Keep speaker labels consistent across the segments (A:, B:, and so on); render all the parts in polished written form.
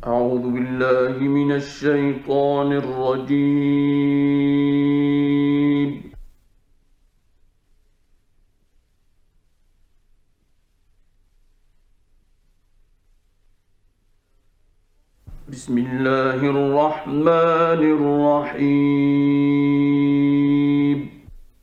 A: أعوذ بالله من الشيطان الرجيم. بسم الله الرحمن الرحيم.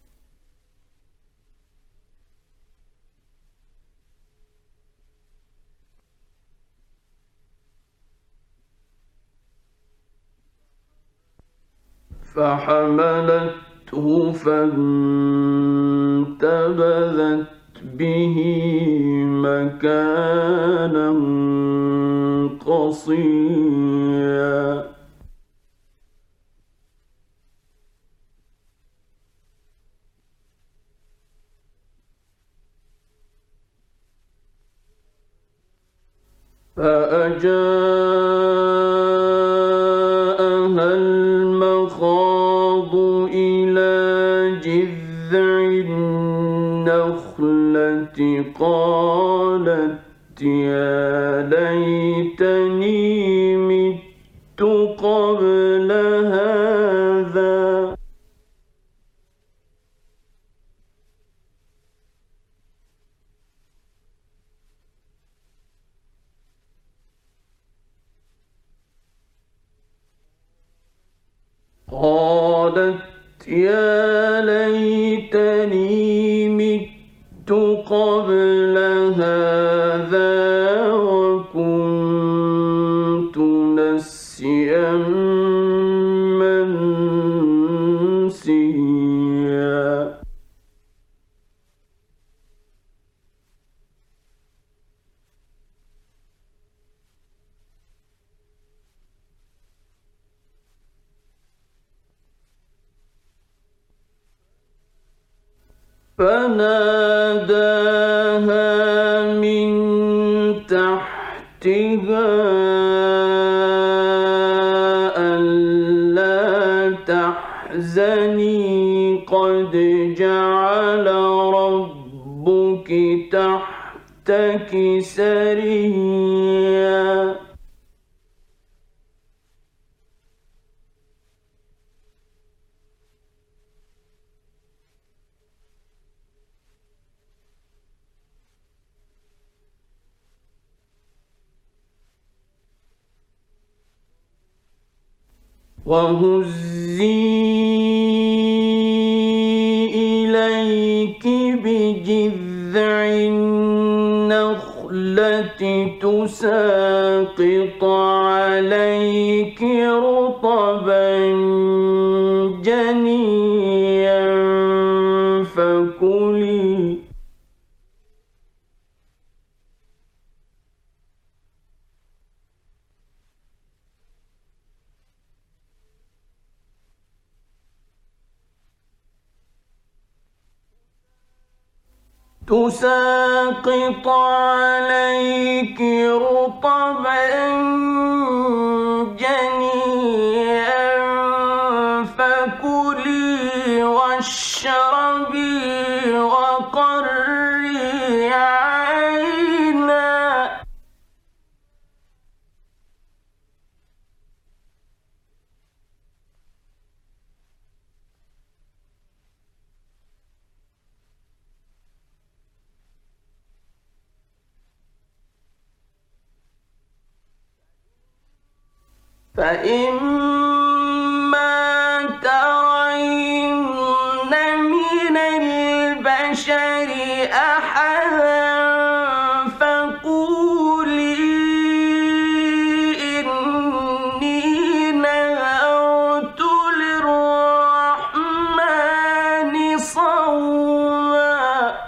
A: فحملته فانتبذت به مكانا قصيا. فأجاءها المخاض إلى جذع النخلة قالت يا ليتني مت قبل هذا. قالت يا ليتني مت قبل هذا وكنت نسيا منسيا. فناداها من تحتها ألا تحزني قد جعل ربك تحتك سريا. وهزي إليك بجذع النخلة تساقط عليك رطبا جنيا فكلي تساقط عليك رطبا جنيا فكلي واشربي وقري عينا. فإما ترين من البشر أحدا فقولي إني نذرت للرحمن صوما.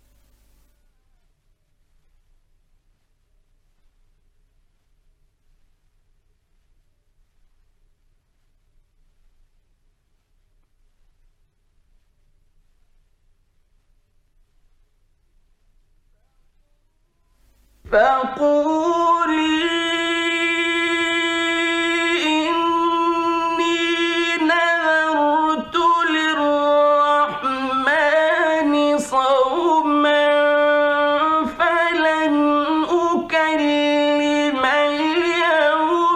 A: فقولي إني نذرت للرحمن صوما فلن أكلم اليوم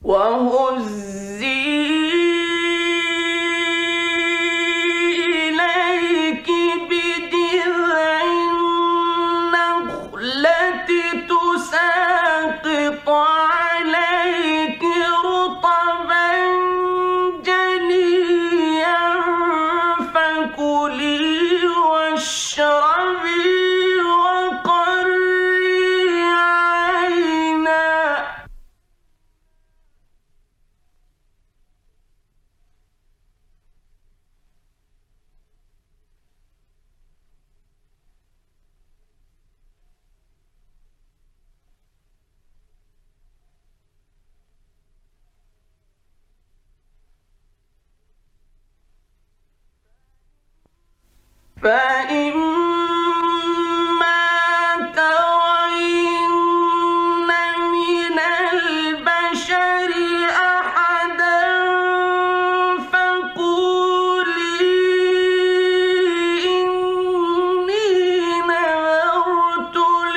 A: وهزي إليك بجذع النخلة تساقط عليك رطبا جنيا فكلي واشربي وقري عينا. فإما ترين من البشر أحدا فقولي إني نذرت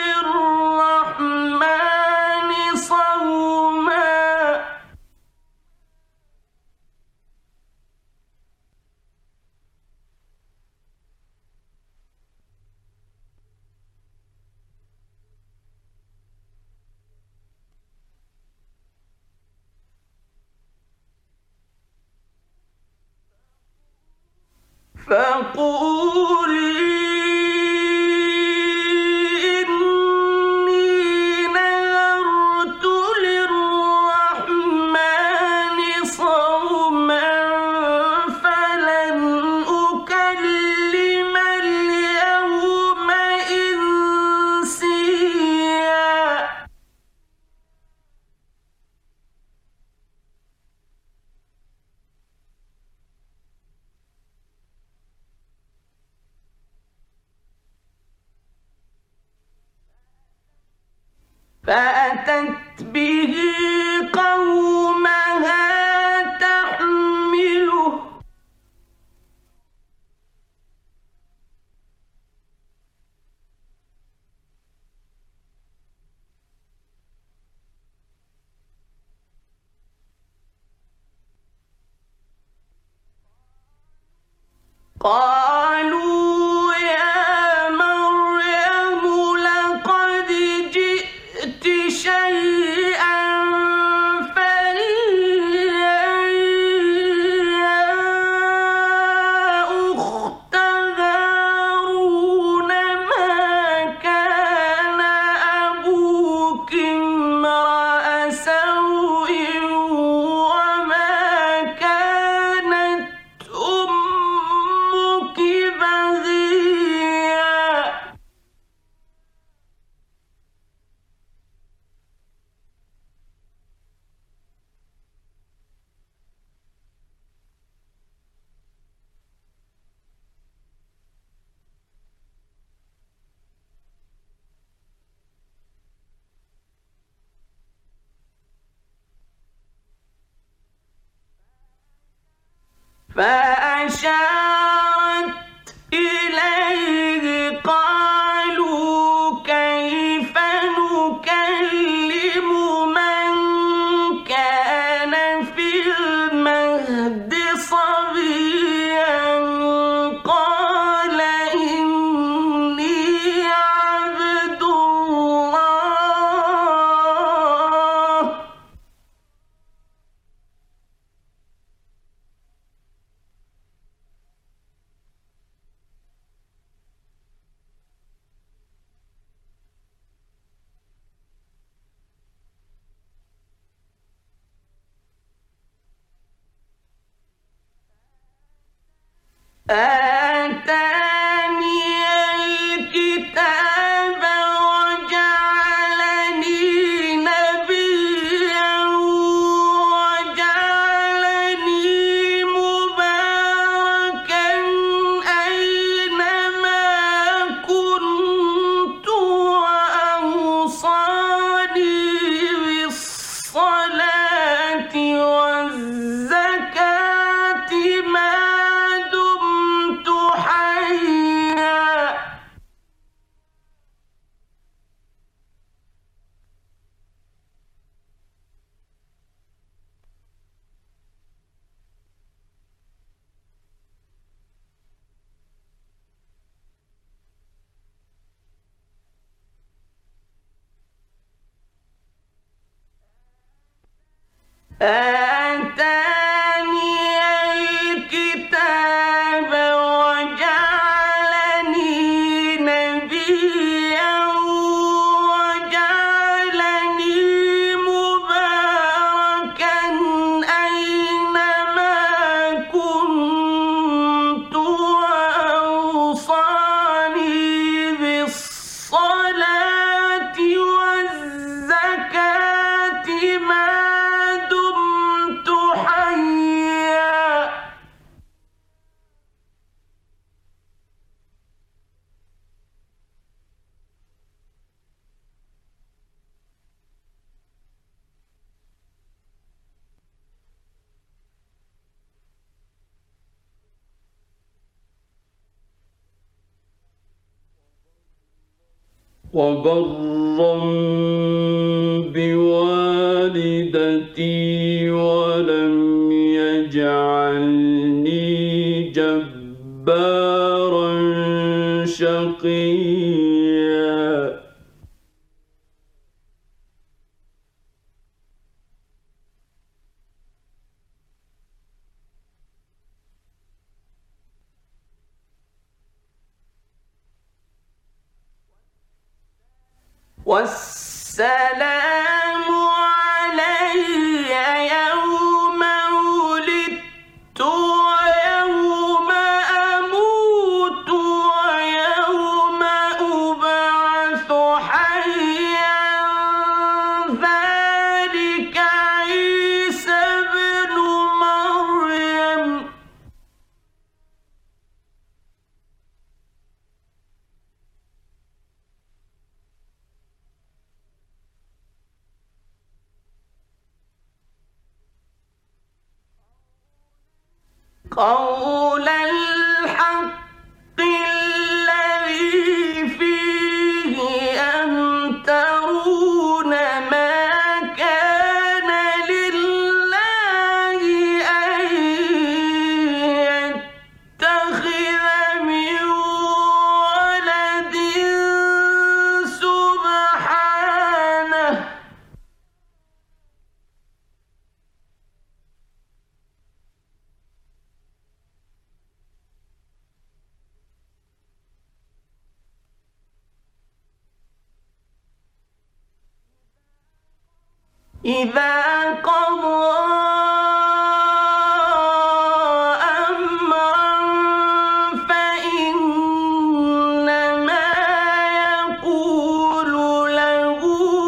A: للرحمن صوما. فقولي إني نذرت للرحمن صوما فلن أكلم اليوم إنسيا. فأتت به قومها تحمله قالوا يا مريم لقد جئت شيئا فريا يا أخت هارون ما كان أبوك امرأ سوء وما كانت أمك بغيا. فأشارت إليه قالوا كيف نكلم من كان في المهد صبيا قال إني عبد الله آتاني الكتاب وجعلني نبيا وجعلني مباركا أينما كنت وأوصاني بالصلاة والزكاة ما دمت حيا آتاني الكتاب وجعلني نبيا وجعلني مباركا أينما كنت وأوصاني بالصلاة والزكاة ما دمت حيا. وبرا بوالدتي ولم يجعلني جبارا شقيا. والسلام علي يوم ولدت ويوم أموت ويوم أبعث حيا. ذلك عيسى ابن مريم. قول الحق الذي فيه يمترون ما كان لله أن يتخذ من ولد سبحانه. إذا قضى أمرا فإنما يقول له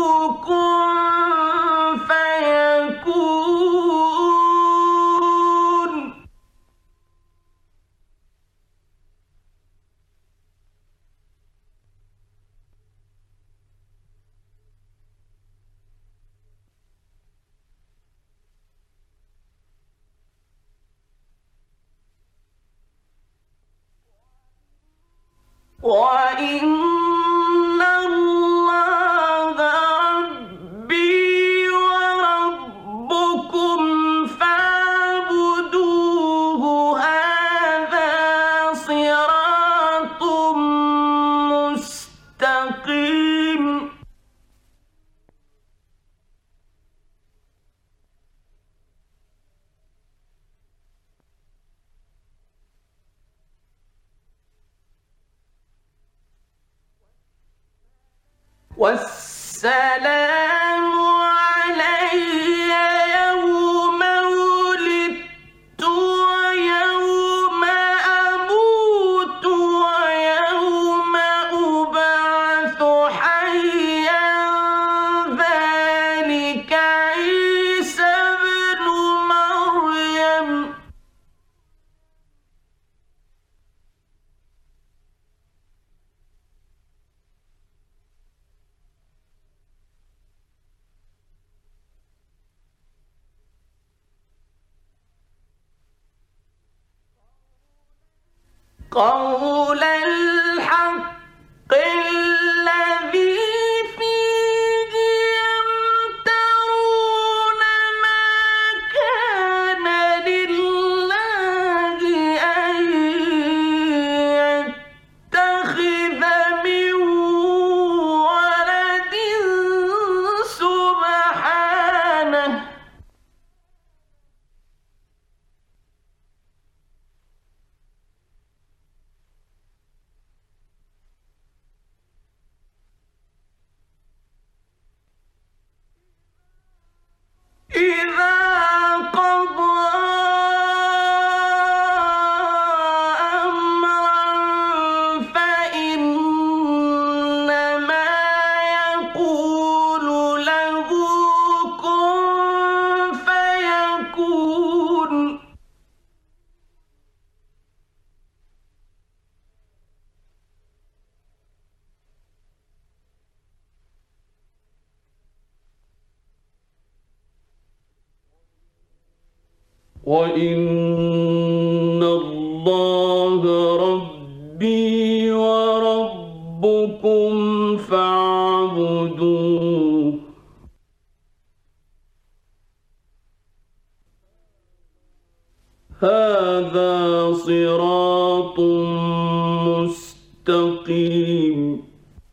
A: كن فيكون. وإن الله ربي وربكم فاعبدوه. هذا صراط مستقيم. والسلام علي يوم ولدت ويوم أموت ويوم أبعث حيا. ذلك عيسى ابن مريم. قول الحق الذي فيه يمترون ما كان لله أن يتخذ من ولد سبحانه.
B: وإن الله ربي وربكم فاعبدوه هذا صراط مستقيم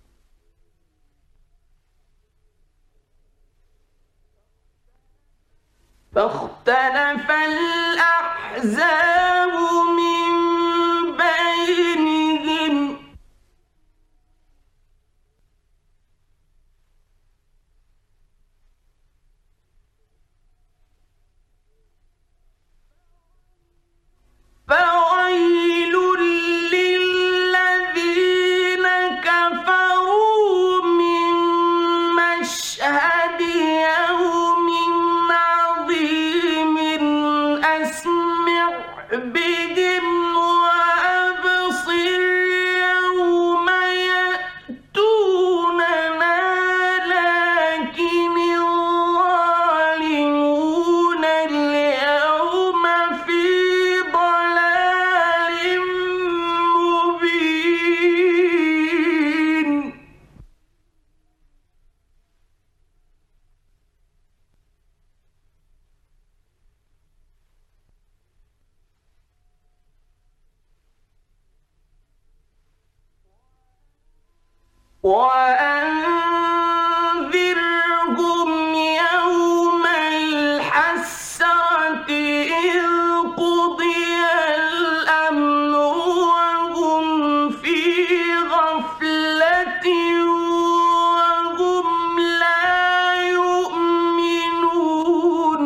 A: فاختلف الأحزاب من بينهم فويل للذين كفروا من مشهد يوم عظيم أسمع بهم وأبصر يوم يأتوننا لكن الظالمون اليوم في ضلال مبين وأنذرهم يوم الحسرة إذ قضي الأمر وهم في غفلة وهم لا يؤمنون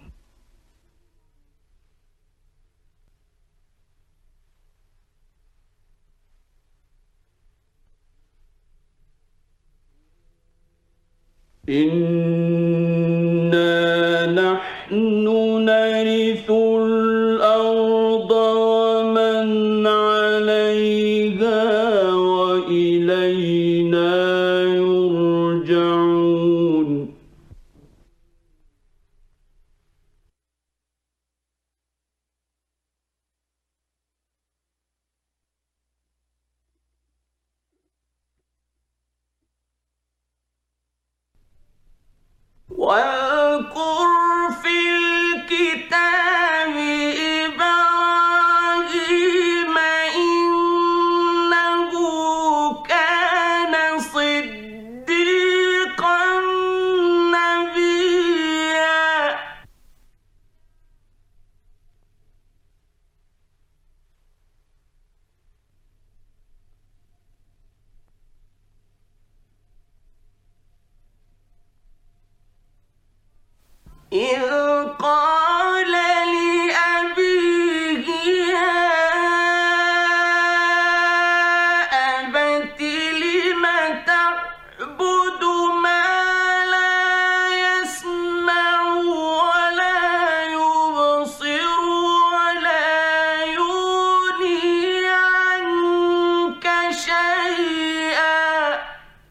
B: إنا نحن نرث الأرض ومن عليها وإلينا يرجعون
A: واذكر في الكتاب إبراهيم إنه كان صديقا نبيا إذ قال لأبيه يا أبت لم تعبد ما لا يسمع ولا يبصر ولا يغني عنك شيئا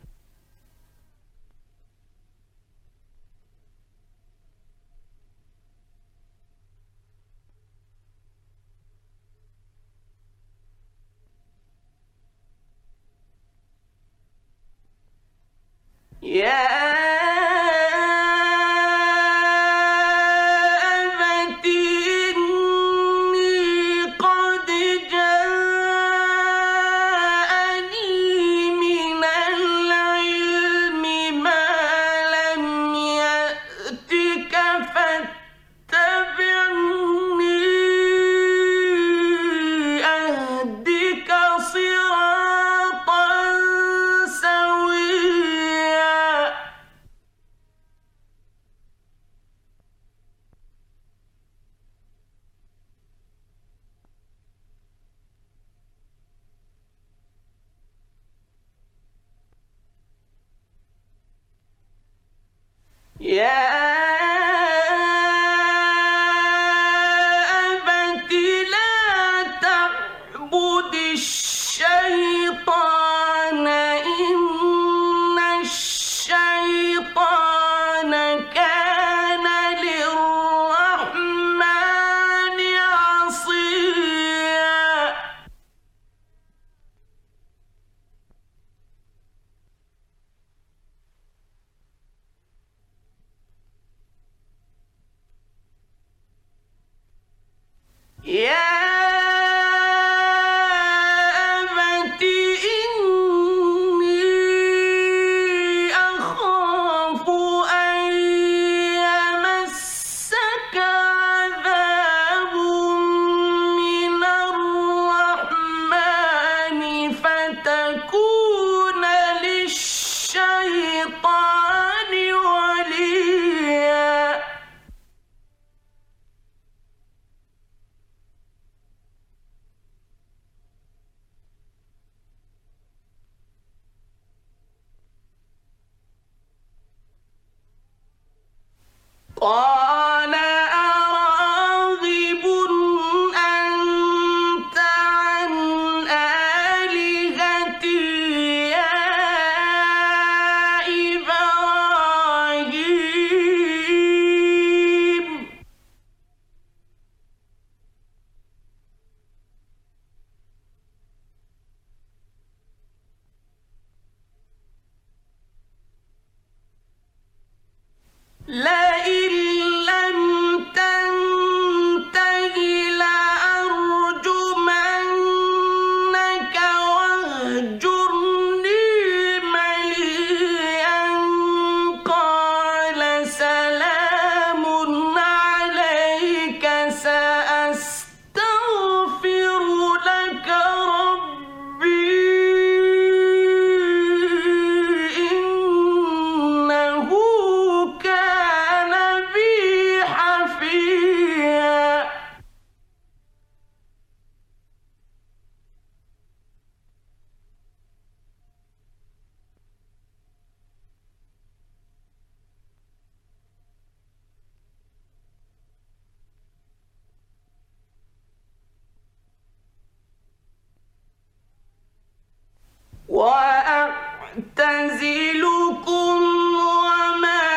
A: يا أبت إني قد جاءني من العلم ما لم يأتك فاتبعني أهدك صراطا سويا يا أبت لا تعبد الشيطان إن الشيطان كان للرحمن قال أراغب أنت عن آلهتي يا إبراهيم لئن لم تنته لأرجمنك واهجرني مليا قال سلام عليك سأستغفر لك ربي إنه كان بي حفيا وأعتزلكم وما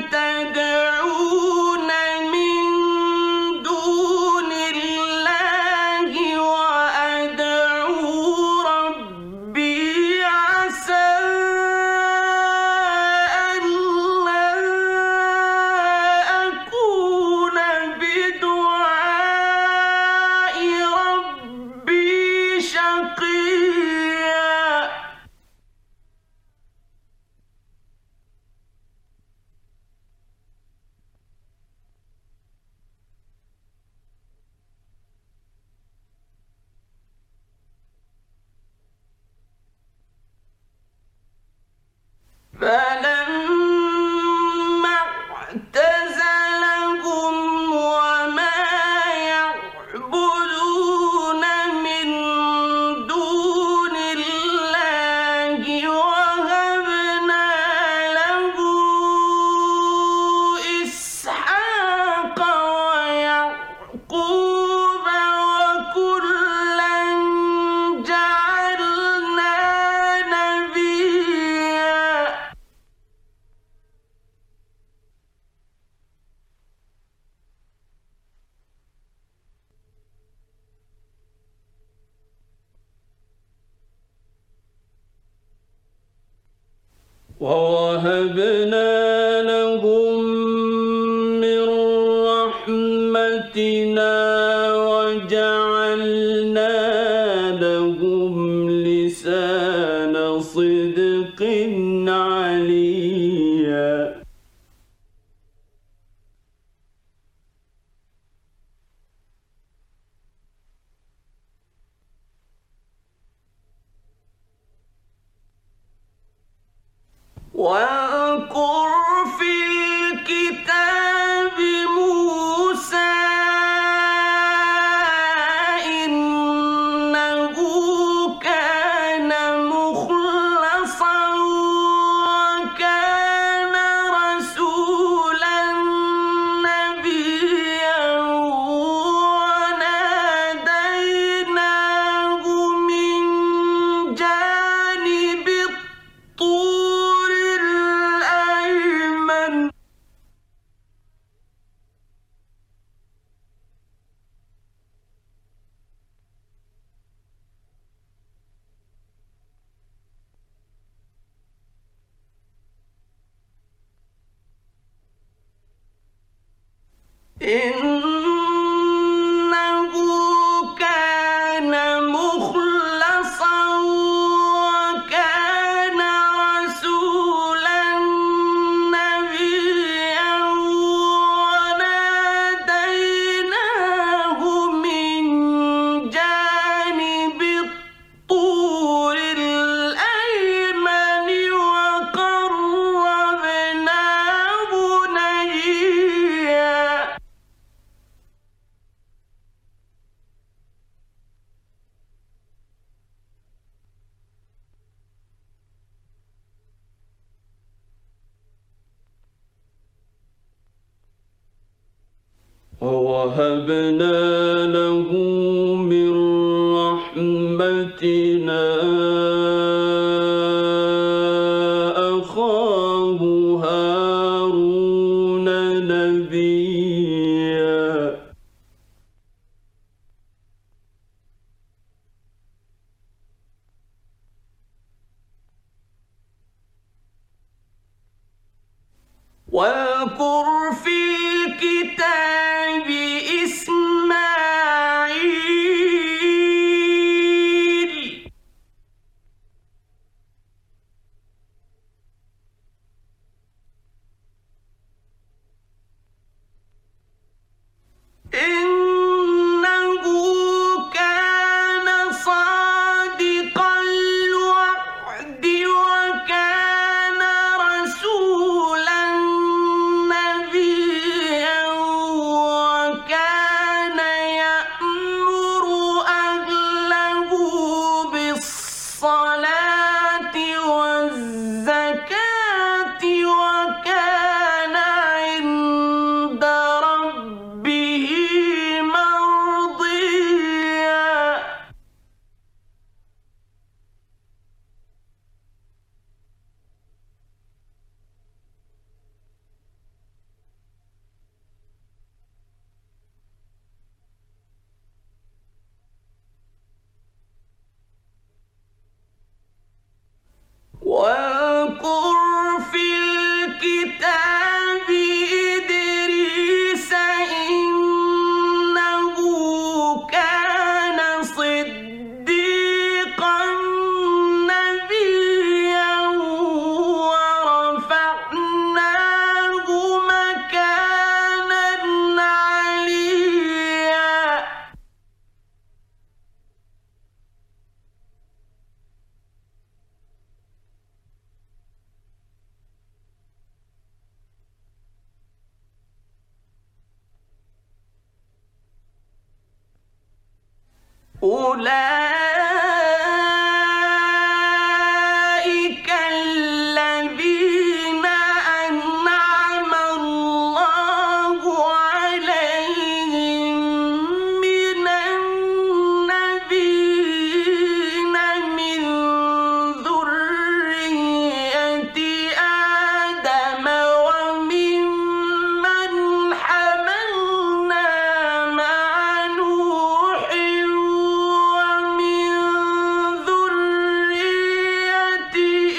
A: تدعون من دون الله وأدعو ربي عسى ألا أكون بدعاء ربي شقيا فلما اعتزلهم وما يعبدون من دون الله وهبنا له إسحاق ويعقوب وكلا جعلنا نبيا
B: ووهبنا لهم من رحمتنا وجعلنا لهم لسان صدق عليا
A: واذكر في الكتاب موسى إنه كان مخلصا وكان رسولا نبيا وناديناه من جانب الطور الأيمن إنه كان مخلصا وكان رسولا نبيا وناديناه من جانب الطور الأيمن وقربناه نجيا
B: ووهبنا له من رحمتنا أخاه هارون نبيا واذكر في الكتاب إسماعيل إنه كان صادق الوعد وكان رسولا نبيا وكان يأمر أهله بالصلاة والزكاة وكان عند ربه مرضيا واذكر في الكتاب إدريس إنه كان صديقا نبيا ورفعناه مكانا عليا أولئك الذين أنعم الله عليهم من النبيين من ذرية آدم وممن حملنا مع نوح ومن ذرية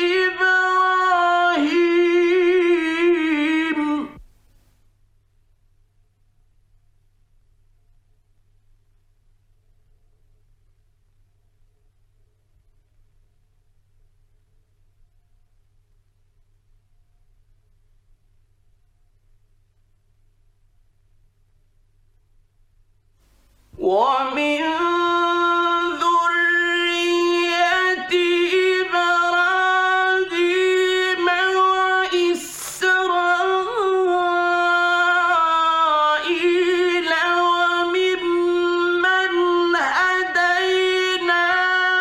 B: إبراهيم ومن ذرية إبراهيم وإسرائيل وممن هدينا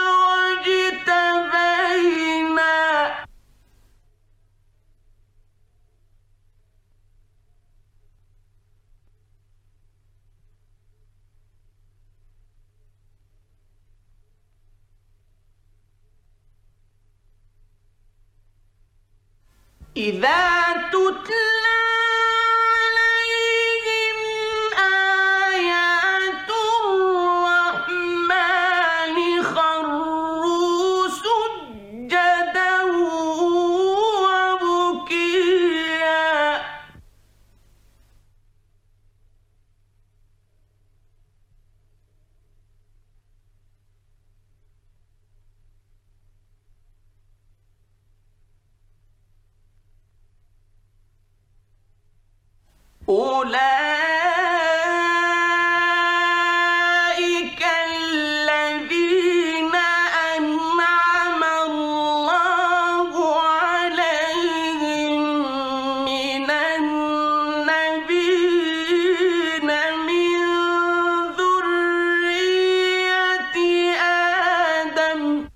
B: واجتبينا إذا تتلى عليهم آيات الرحمن خروا سجدا وبكيا أولئك الذين أنعم الله عليهم من النبيين من ذرية آدم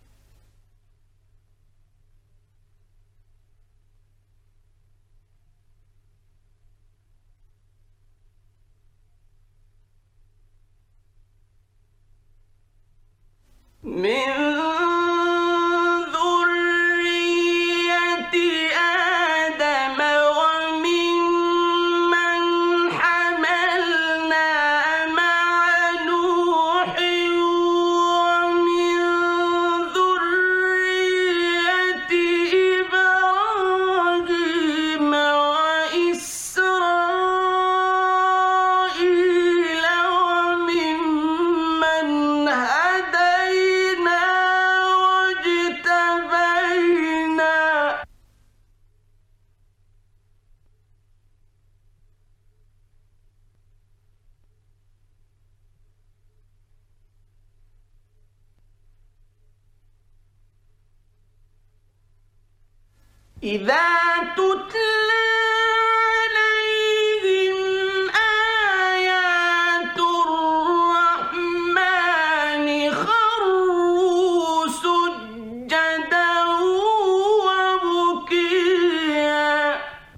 A: إذا تتلى عليهم آيات الرحمن خروا سجدا وبكيا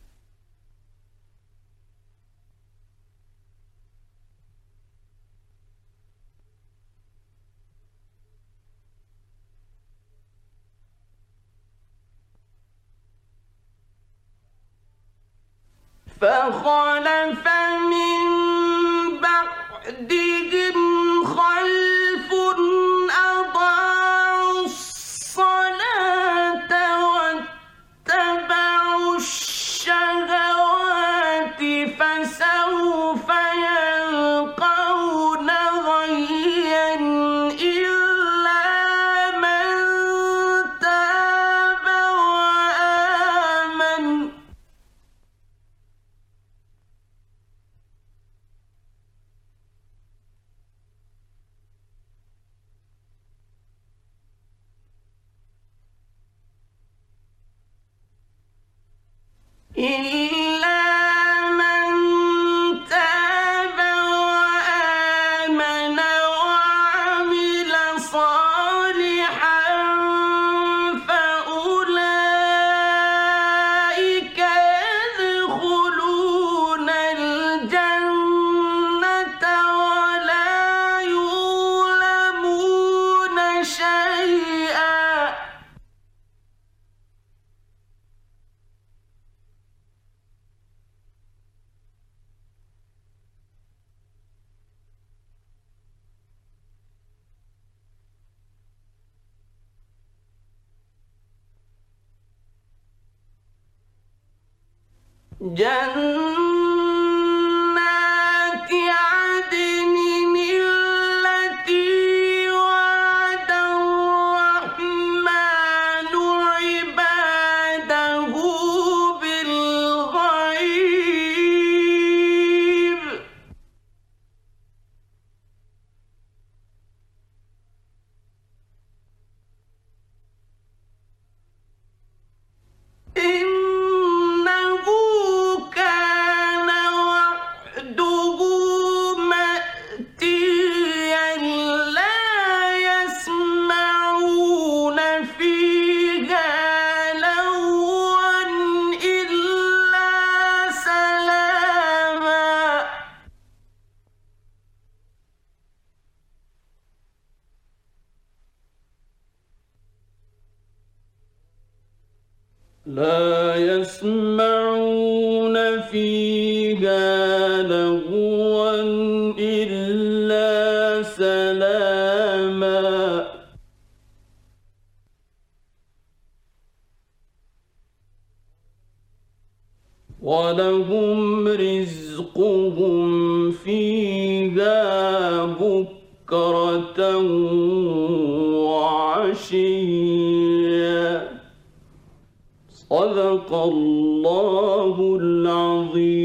A: فخلف من بعدهم خلف أضاعوا الصلاة واتبعوا الشهوات فسوف يلقون غيا إلا من تاب وآمن إلا من تاب وآمن وعمل صالحا فأولئك يدخلون الجنة ولا يظلمون شيئا جنات عدن التي وعد الرحمن عباده بالغيب إنه كان وعده مأتيا لا يسمعون فيها لغوا إلا سلاما لا يسمعون فيها لغوا إلا سلاما ولهم رزقهم فيها بكرة وعشيا صدق الله العظيم